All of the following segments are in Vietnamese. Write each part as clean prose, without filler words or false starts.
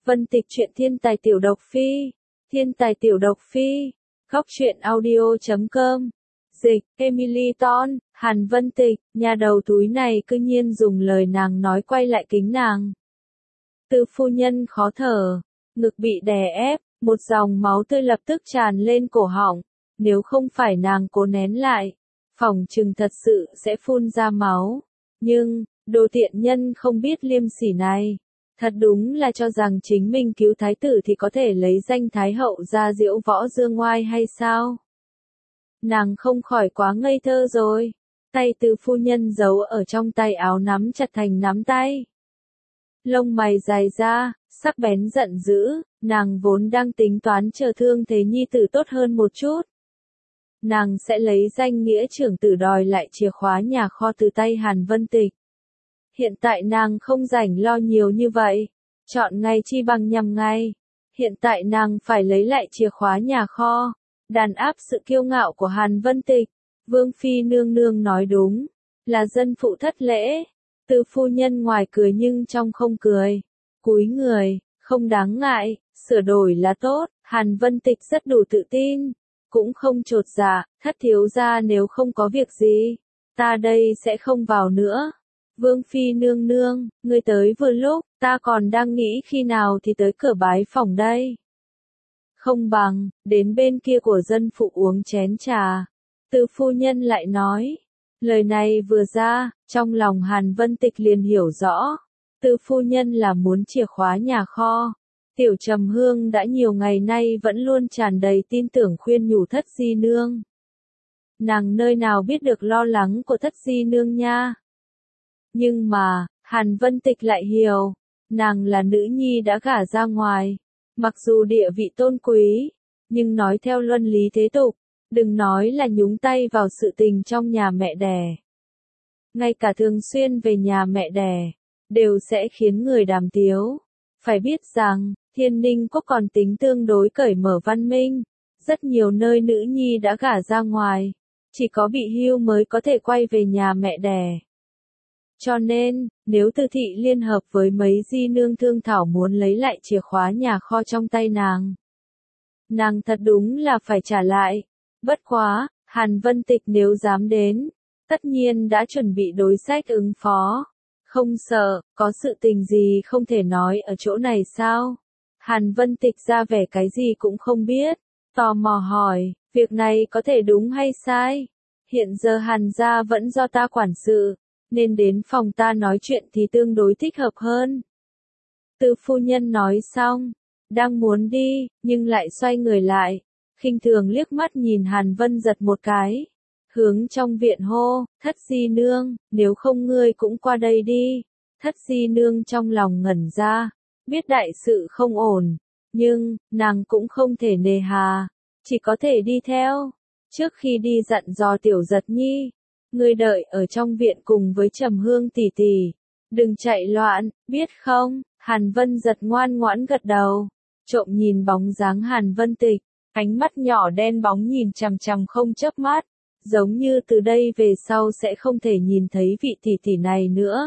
Vân Tịch truyện thiên tài tiểu độc phi. Thiên tài tiểu độc phi. Góc truyện audio.com. Dịch, Emily Ton, Hàn Vân Tịch, nhà đầu túi này cư nhiên dùng lời nàng nói quay lại kính nàng. Tư phu nhân khó thở, ngực bị đè ép, một dòng máu tươi lập tức tràn lên cổ họng. Nếu không phải nàng cố nén lại, phỏng chừng thật sự sẽ phun ra máu. Nhưng, đồ tiện nhân không biết liêm sỉ này. Thật đúng là cho rằng chính mình cứu thái tử thì có thể lấy danh thái hậu ra diễu võ dương ngoai hay sao? Nàng không khỏi quá ngây thơ rồi. Tay Tư phu nhân giấu ở trong tay áo nắm chặt thành nắm tay. Lông mày dài ra, sắc bén giận dữ, nàng vốn đang tính toán chờ thương thế nhi tử tốt hơn một chút. Nàng sẽ lấy danh nghĩa trưởng tử đòi lại chìa khóa nhà kho từ tay Hàn Vân Tịch. Hiện tại nàng không rảnh lo nhiều như vậy. Chọn ngày chi bằng nhằm ngày. Hiện tại nàng phải lấy lại chìa khóa nhà kho. Đàn áp sự kiêu ngạo của Hàn Vân Tịch. Vương Phi nương nương nói đúng. Là dân phụ thất lễ. Tư phu nhân ngoài cười nhưng trong không cười. Cúi người, không đáng ngại, sửa đổi là tốt. Hàn Vân Tịch rất đủ tự tin. Cũng không chột dạ, thất thiếu gia nếu không có việc gì. Ta đây sẽ không vào nữa. Vương Phi nương nương, ngươi tới vừa lúc, ta còn đang nghĩ khi nào thì tới cửa bái phòng đây. Không bằng, đến bên kia của dân phụ uống chén trà. Tư phu nhân lại nói. Lời này vừa ra, trong lòng Hàn Vân Tịch liền hiểu rõ. Tư phu nhân là muốn chìa khóa nhà kho. Tiểu Trầm Hương đã nhiều ngày nay vẫn luôn tràn đầy tin tưởng khuyên nhủ Thất Di Nương. Nàng nơi nào biết được lo lắng của Thất Di Nương nha. Nhưng mà, Hàn Vân Tịch lại hiểu, nàng là nữ nhi đã gả ra ngoài, mặc dù địa vị tôn quý, nhưng nói theo luân lý thế tục, đừng nói là nhúng tay vào sự tình trong nhà mẹ đẻ. Ngay cả thường xuyên về nhà mẹ đẻ, đều sẽ khiến người đàm tiếu. Phải biết rằng, Thiên Ninh Quốc còn tính tương đối cởi mở văn minh, rất nhiều nơi nữ nhi đã gả ra ngoài, chỉ có bị hưu mới có thể quay về nhà mẹ đẻ. Cho nên, nếu Tư thị liên hợp với mấy di nương thương thảo muốn lấy lại chìa khóa nhà kho trong tay nàng thật đúng là phải trả lại. Bất quá, Hàn Vân Tịch nếu dám đến, tất nhiên đã chuẩn bị đối sách ứng phó. Không sợ, có sự tình gì không thể nói ở chỗ này sao? Hàn Vân Tịch ra vẻ cái gì cũng không biết, tò mò hỏi, việc này có thể đúng hay sai? Hiện giờ Hàn gia vẫn do ta quản sự, nên đến phòng ta nói chuyện thì tương đối thích hợp hơn. Tư phu nhân nói xong, đang muốn đi, nhưng lại xoay người lại, khinh thường liếc mắt nhìn Hàn Vân Giật một cái, hướng trong viện hô, Thất Di Nương, nếu không ngươi cũng qua đây đi. Thất Di Nương trong lòng ngẩn ra, biết đại sự không ổn, nhưng, nàng cũng không thể nề hà, chỉ có thể đi theo. Trước khi đi dặn dò Tiểu Giật Nhi, ngươi đợi ở trong viện cùng với Trầm Hương tỷ tỷ, đừng chạy loạn, biết không? Hàn Vân Giật ngoan ngoãn gật đầu, trộm nhìn bóng dáng Hàn Vân Tịch, ánh mắt nhỏ đen bóng nhìn chằm chằm không chớp mắt, giống như từ đây về sau sẽ không thể nhìn thấy vị tỷ tỷ này nữa.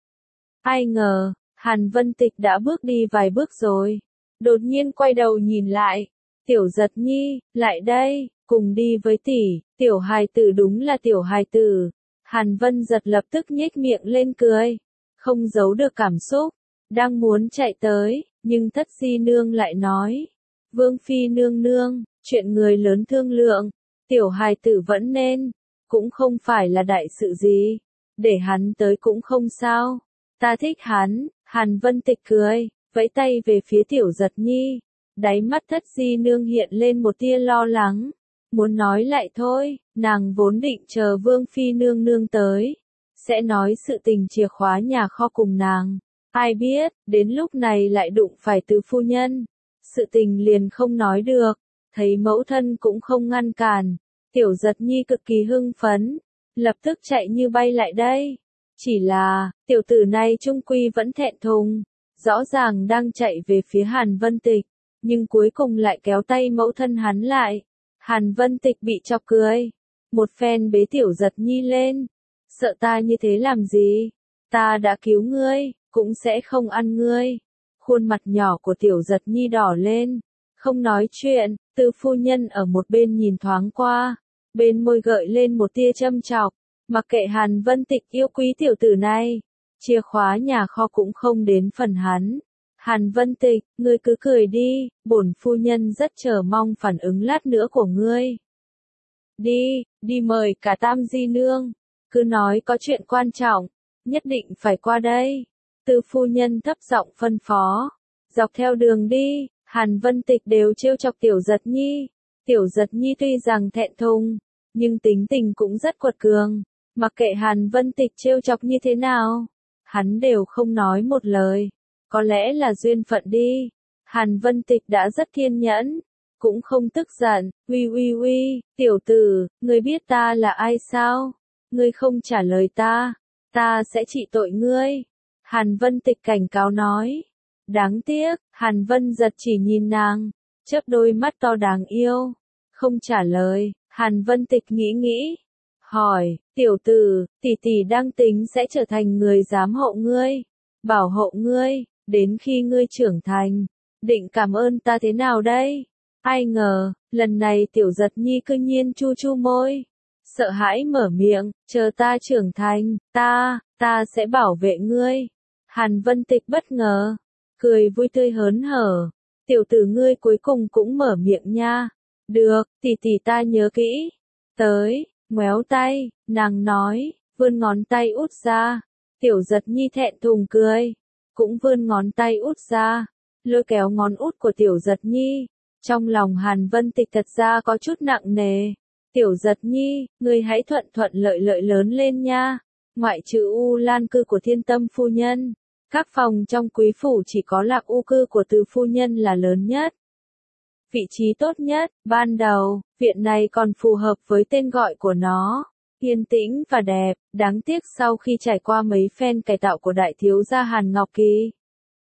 Ai ngờ, Hàn Vân Tịch đã bước đi vài bước rồi, đột nhiên quay đầu nhìn lại, Tiểu Giật Nhi, lại đây, cùng đi với tỷ. Tiểu hài tử đúng là tiểu hài tử. Hàn Vân Giật lập tức nhếch miệng lên cười, không giấu được cảm xúc, đang muốn chạy tới, nhưng Thất Di Nương lại nói, Vương Phi nương nương, chuyện người lớn thương lượng, tiểu hài tử vẫn nên, cũng không phải là đại sự gì, để hắn tới cũng không sao, ta thích hắn. Hàn Vân Tịch cười, vẫy tay về phía Tiểu Giật Nhi, đáy mắt Thất Di Nương hiện lên một tia lo lắng. Muốn nói lại thôi, nàng vốn định chờ Vương Phi nương nương tới, sẽ nói sự tình chìa khóa nhà kho cùng nàng. Ai biết, đến lúc này lại đụng phải Tư phu nhân. Sự tình liền không nói được, thấy mẫu thân cũng không ngăn cản. Tiểu Giật Nhi cực kỳ hưng phấn, lập tức chạy như bay lại đây. Chỉ là, tiểu tử này trung quy vẫn thẹn thùng, rõ ràng đang chạy về phía Hàn Vân Tịch, nhưng cuối cùng lại kéo tay mẫu thân hắn lại. Hàn Vân Tịch bị chọc cười, một phen bế Tiểu Giật Nhi lên, sợ ta như thế làm gì, ta đã cứu ngươi, cũng sẽ không ăn ngươi, Khuôn mặt nhỏ của Tiểu Giật Nhi đỏ lên, không nói chuyện, Từ phu nhân ở một bên nhìn thoáng qua, bên môi gợi lên một tia châm chọc, mặc kệ Hàn Vân Tịch yêu quý tiểu tử này, chìa khóa nhà kho cũng không đến phần hắn. Hàn Vân Tịch, ngươi cứ cười đi, bổn phu nhân rất chờ mong phản ứng lát nữa của ngươi. Đi mời cả Tam Di Nương, cứ nói có chuyện quan trọng, nhất định phải qua đây. Từ phu nhân thấp giọng phân phó, dọc theo đường đi, Hàn Vân Tịch đều trêu chọc Tiểu Giật Nhi. Tiểu Giật Nhi tuy rằng thẹn thùng, nhưng tính tình cũng rất quật cường, mặc kệ Hàn Vân Tịch trêu chọc như thế nào, hắn đều không nói một lời. Có lẽ là duyên phận đi. Hàn Vân Tịch đã rất kiên nhẫn, cũng không tức giận. Uy, tiểu tử, ngươi biết ta là ai sao? Ngươi không trả lời ta sẽ trị tội ngươi. Hàn Vân Tịch cảnh cáo nói. Đáng tiếc, Hàn Vân Giật chỉ nhìn nàng, chớp đôi mắt to đáng yêu, không trả lời. Hàn Vân Tịch nghĩ, hỏi, tiểu tử, tỷ tỷ đang tính sẽ trở thành người giám hộ ngươi, bảo hộ ngươi, đến khi ngươi trưởng thành, định cảm ơn ta thế nào đây? Ai ngờ, lần này Tiểu Giật Nhi cư nhiên chu môi, sợ hãi mở miệng, chờ ta trưởng thành, ta sẽ bảo vệ ngươi. Hàn Vân Tịch bất ngờ, cười vui tươi hớn hở, tiểu tử ngươi cuối cùng cũng mở miệng nha. Được, tỷ tỷ ta nhớ kỹ. Tới, ngoéo tay, nàng nói, vươn ngón tay út ra. Tiểu Giật Nhi thẹn thùng cười, cũng vươn ngón tay út ra, lôi kéo ngón út của Tiểu Giật Nhi. Trong lòng Hàn Vân Tịch thật ra có chút nặng nề. Tiểu Giật Nhi, ngươi hãy thuận thuận lợi lợi lớn lên nha. Ngoại trừ U Lan cư của Thiên Tâm phu nhân, các phòng trong quý phủ chỉ có Lạc U cư của Từ phu nhân là lớn nhất. Vị trí tốt nhất, ban đầu, viện này còn phù hợp với tên gọi của nó. Yên tĩnh và đẹp, đáng tiếc sau khi trải qua mấy phen cải tạo của đại thiếu gia Hàn Ngọc Kỳ,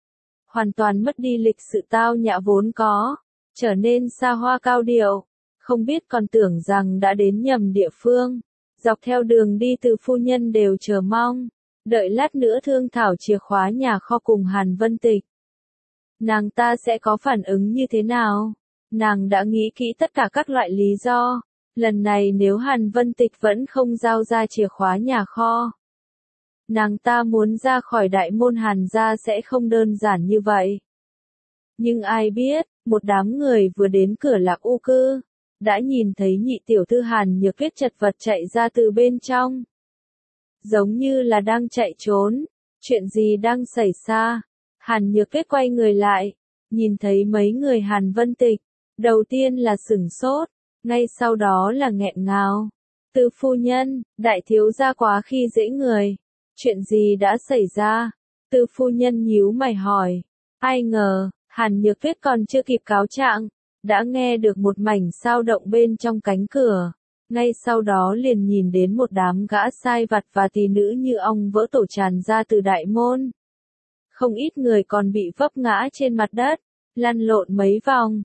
hoàn toàn mất đi lịch sự tao nhã vốn có, trở nên xa hoa cao điệu, không biết còn tưởng rằng đã đến nhầm địa phương. Dọc theo đường đi Từ phu nhân đều chờ mong, đợi lát nữa thương thảo chìa khóa nhà kho cùng Hàn Vân Tịch. Nàng ta sẽ có phản ứng như thế nào? Nàng đã nghĩ kỹ tất cả các loại lý do. Lần này nếu Hàn Vân Tịch vẫn không giao ra chìa khóa nhà kho, nàng ta muốn ra khỏi đại môn Hàn gia sẽ không đơn giản như vậy. Nhưng ai biết, một đám người vừa đến cửa Lạc U cư, đã nhìn thấy nhị tiểu thư Hàn Nhược Tuyết chật vật chạy ra từ bên trong. Giống như là đang chạy trốn. Chuyện gì đang xảy ra? Hàn Nhược Tuyết quay người lại, nhìn thấy mấy người Hàn Vân Tịch, đầu tiên là sửng sốt, ngay sau đó là nghẹn ngào. Từ phu nhân, đại thiếu gia quá khi dễ người. Chuyện gì đã xảy ra? Từ phu nhân nhíu mày hỏi. Ai ngờ, Hàn Nhược Tuyết còn chưa kịp cáo trạng, đã nghe được một mảnh xao động bên trong cánh cửa. Ngay sau đó liền nhìn đến một đám gã sai vặt và tỳ nữ như ong vỡ tổ tràn ra từ đại môn. Không ít người còn bị vấp ngã trên mặt đất, lăn lộn mấy vòng.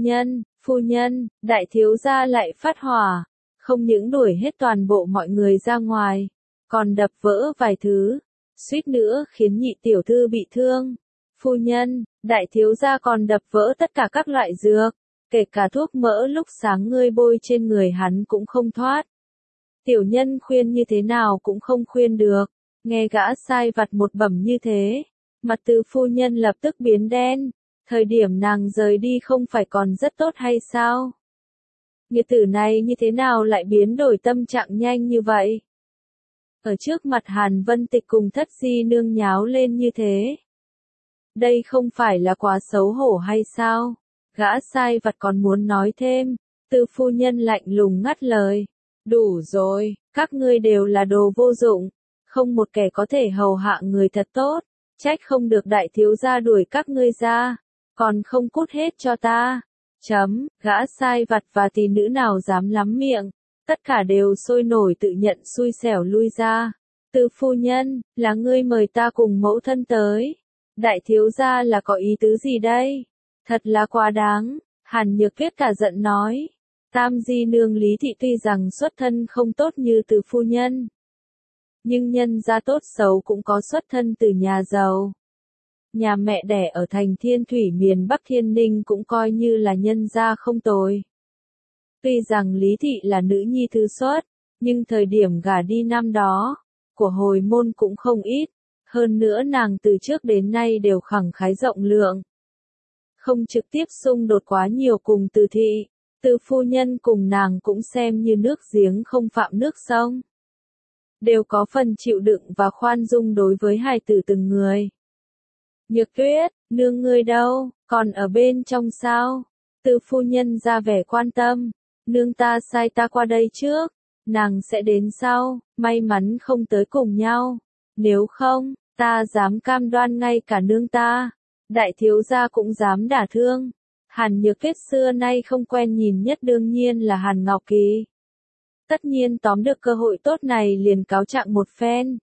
Phu nhân, đại thiếu gia lại phát hỏa, không những đuổi hết toàn bộ mọi người ra ngoài, còn đập vỡ vài thứ, suýt nữa khiến nhị tiểu thư bị thương. Phu nhân, đại thiếu gia còn đập vỡ tất cả các loại dược, kể cả thuốc mỡ lúc sáng ngươi bôi trên người hắn cũng không thoát. Tiểu nhân khuyên như thế nào cũng không khuyên được, nghe gã sai vặt một bẩm như thế, mặt Từ phu nhân lập tức biến đen. Thời điểm nàng rời đi không phải còn rất tốt hay sao? Nghĩa tử này như thế nào lại biến đổi tâm trạng nhanh như vậy? Ở trước mặt Hàn Vân Tịch cùng Thất Di Nương nháo lên như thế. Đây không phải là quá xấu hổ hay sao? Gã sai vặt còn muốn nói thêm, Từ phu nhân lạnh lùng ngắt lời. Đủ rồi, các ngươi đều là đồ vô dụng, không một kẻ có thể hầu hạ người thật tốt, trách không được đại thiếu gia đuổi các ngươi ra, còn không cút hết cho ta. Gã sai vặt và tỳ nữ nào dám lắm miệng, tất cả đều sôi nổi tự nhận xui xẻo lui ra. Từ phu nhân, là ngươi mời ta cùng mẫu thân tới. Đại thiếu gia là có ý tứ gì đây? Thật là quá đáng. Hàn Nhược Tuyết cả giận nói. Tam Di Nương Lý Thị tuy rằng xuất thân không tốt như Từ phu nhân, nhưng nhân gia tốt xấu cũng có xuất thân từ nhà giàu. nhà mẹ đẻ ở thành Thiên Thủy miền Bắc Thiên Ninh cũng coi như là nhân gia không tồi. Tuy rằng Lý Thị là nữ nhi thứ xuất, nhưng thời điểm gả đi năm đó, của hồi môn cũng không ít, hơn nữa nàng từ trước đến nay đều khẳng khái rộng lượng. Không trực tiếp xung đột quá nhiều cùng Từ thị, Từ phu nhân cùng nàng cũng xem như nước giếng không phạm nước sông. Đều có phần chịu đựng và khoan dung đối với hài tử từng người. Nhược Tuyết, nương ngươi đâu, còn ở bên trong sao? Từ phu nhân ra vẻ quan tâm, nương ta sai ta qua đây trước, nàng sẽ đến sau, may mắn không tới cùng nhau. Nếu không, ta dám cam đoan ngay cả nương ta, đại thiếu gia cũng dám đả thương. Hàn Nhược Tuyết xưa nay không quen nhìn nhất đương nhiên là Hàn Ngọc Kỳ. Tất nhiên tóm được cơ hội tốt này liền cáo trạng một phen.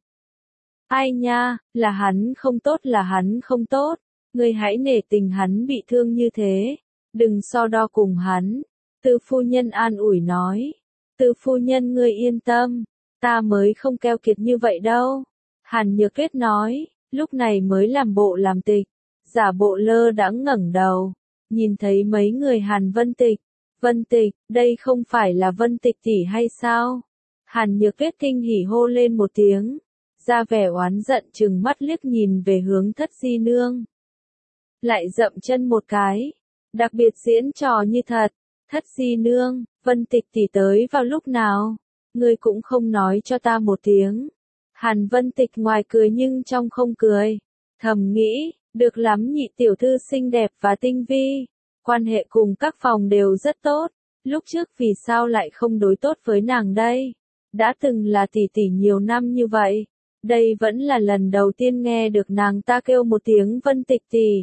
Ai nha, là hắn không tốt, ngươi hãy nể tình hắn bị thương như thế, đừng so đo cùng hắn. Từ phu nhân an ủi nói, Từ phu nhân ngươi yên tâm, ta mới không keo kiệt như vậy đâu. Hàn Nhược Tuyết nói, lúc này mới làm bộ làm tịch, giả bộ lơ đãng ngẩng đầu, nhìn thấy mấy người Hàn Vân Tịch, đây không phải là Vân Tịch tỷ hay sao? Hàn Nhược Tuyết kinh hỉ hô lên một tiếng, ra vẻ oán giận trừng mắt liếc nhìn về hướng Thất Di nương. Lại dậm chân một cái, đặc biệt diễn trò như thật, Thất Di nương, Vân Tịch tỷ tới vào lúc nào? Ngươi cũng không nói cho ta một tiếng. Hàn Vân Tịch ngoài cười nhưng trong không cười, thầm nghĩ, được lắm nhị tiểu thư xinh đẹp và tinh vi, quan hệ cùng các phòng đều rất tốt, lúc trước vì sao lại không đối tốt với nàng đây? Đã từng là tỷ tỷ nhiều năm như vậy, đây vẫn là lần đầu tiên nghe được nàng ta kêu một tiếng Vân Tịch tỷ.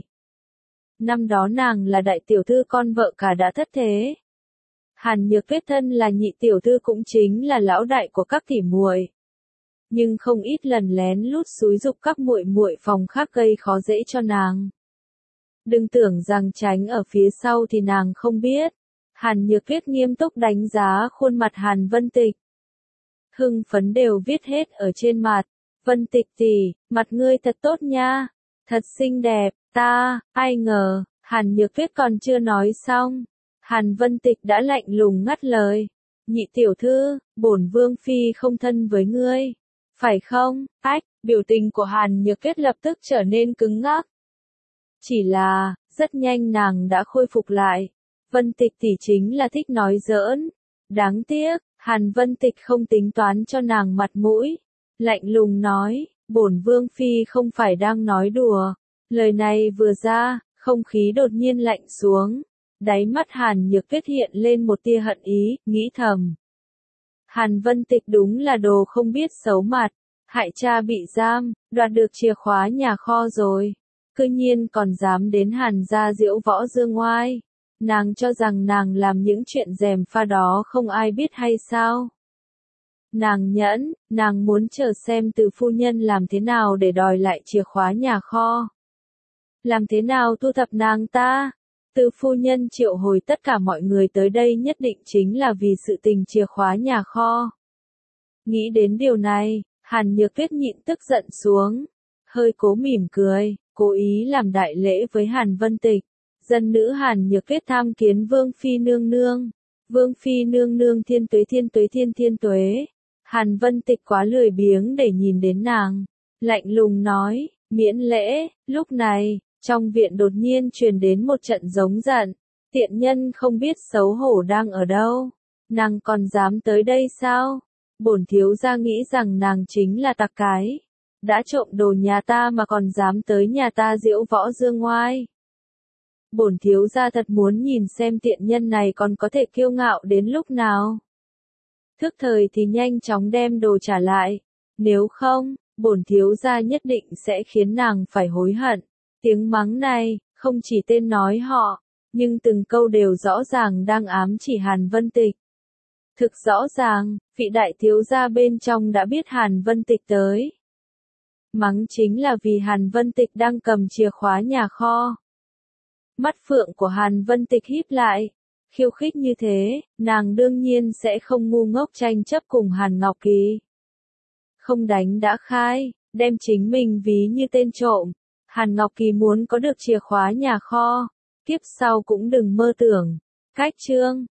Năm đó nàng là đại tiểu thư con vợ cả đã thất thế. Hàn Nhược Tuyết thân là nhị tiểu thư cũng chính là lão đại của các tỷ muội, nhưng không ít lần lén lút xúi giục các muội muội phòng khác gây khó dễ cho nàng. Đừng tưởng rằng tránh ở phía sau thì nàng không biết. Hàn Nhược Tuyết nghiêm túc đánh giá khuôn mặt Hàn Vân Tịch. Hưng phấn đều viết hết ở trên mặt. Vân Tịch tỷ, mặt ngươi thật tốt nha, thật xinh đẹp, ai ngờ, Hàn Nhược Tuyết còn chưa nói xong. Hàn Vân Tịch đã lạnh lùng ngắt lời. Nhị tiểu thư, bổn vương phi không thân với ngươi, phải không? Biểu tình của Hàn Nhược Tuyết lập tức trở nên cứng ngắc. Chỉ là, rất nhanh nàng đã khôi phục lại. Vân Tịch tỷ chính là thích nói giỡn. Đáng tiếc, Hàn Vân Tịch không tính toán cho nàng mặt mũi. Lạnh lùng nói, bổn vương phi không phải đang nói đùa. Lời này vừa ra, không khí đột nhiên lạnh xuống. Đáy mắt Hàn Nhược Tuyết hiện lên một tia hận ý, nghĩ thầm. Hàn Vân Tịch đúng là đồ không biết xấu mặt. Hại cha bị giam, đoạt được chìa khóa nhà kho rồi. Cư nhiên còn dám đến Hàn gia diễu võ dương ngoai. Nàng cho rằng nàng làm những chuyện gièm pha đó không ai biết hay sao? Nàng nhẫn, nàng muốn chờ xem Từ phu nhân làm thế nào để đòi lại chìa khóa nhà kho. Làm thế nào thu thập nàng ta? Từ phu nhân triệu hồi tất cả mọi người tới đây nhất định chính là vì sự tình chìa khóa nhà kho. Nghĩ đến điều này, Hàn Nhược Tuyết nhịn tức giận xuống, hơi cố mỉm cười, cố ý làm đại lễ với Hàn Vân Tịch. Dân nữ Hàn Nhược Tuyết tham kiến Vương Phi nương nương. Vương Phi nương nương thiên tuế. Hàn Vân Tịch quá lười biếng để nhìn đến nàng. Lạnh lùng nói, miễn lễ. Lúc này, trong viện đột nhiên truyền đến một trận giống giận. Tiện nhân không biết xấu hổ đang ở đâu. Nàng còn dám tới đây sao? Bổn thiếu gia nghĩ rằng nàng chính là tặc cái. Đã trộm đồ nhà ta mà còn dám tới nhà ta diễu võ dương ngoai. Bổn thiếu gia thật muốn nhìn xem tiện nhân này còn có thể kiêu ngạo đến lúc nào. Thức thời thì nhanh chóng đem đồ trả lại. Nếu không, bổn thiếu gia nhất định sẽ khiến nàng phải hối hận. Tiếng mắng này, không chỉ tên nói họ, nhưng từng câu đều rõ ràng đang ám chỉ Hàn Vân Tịch. Thực rõ ràng, vị đại thiếu gia bên trong đã biết Hàn Vân Tịch tới. Mắng chính là vì Hàn Vân Tịch đang cầm chìa khóa nhà kho. Mắt phượng của Hàn Vân Tịch híp lại. Khiêu khích như thế, nàng đương nhiên sẽ không ngu ngốc tranh chấp cùng Hàn Ngọc Kỳ. Không đánh đã khai, đem chính mình ví như tên trộm. Hàn Ngọc Kỳ muốn có được chìa khóa nhà kho. Kiếp sau cũng đừng mơ tưởng. Cách chương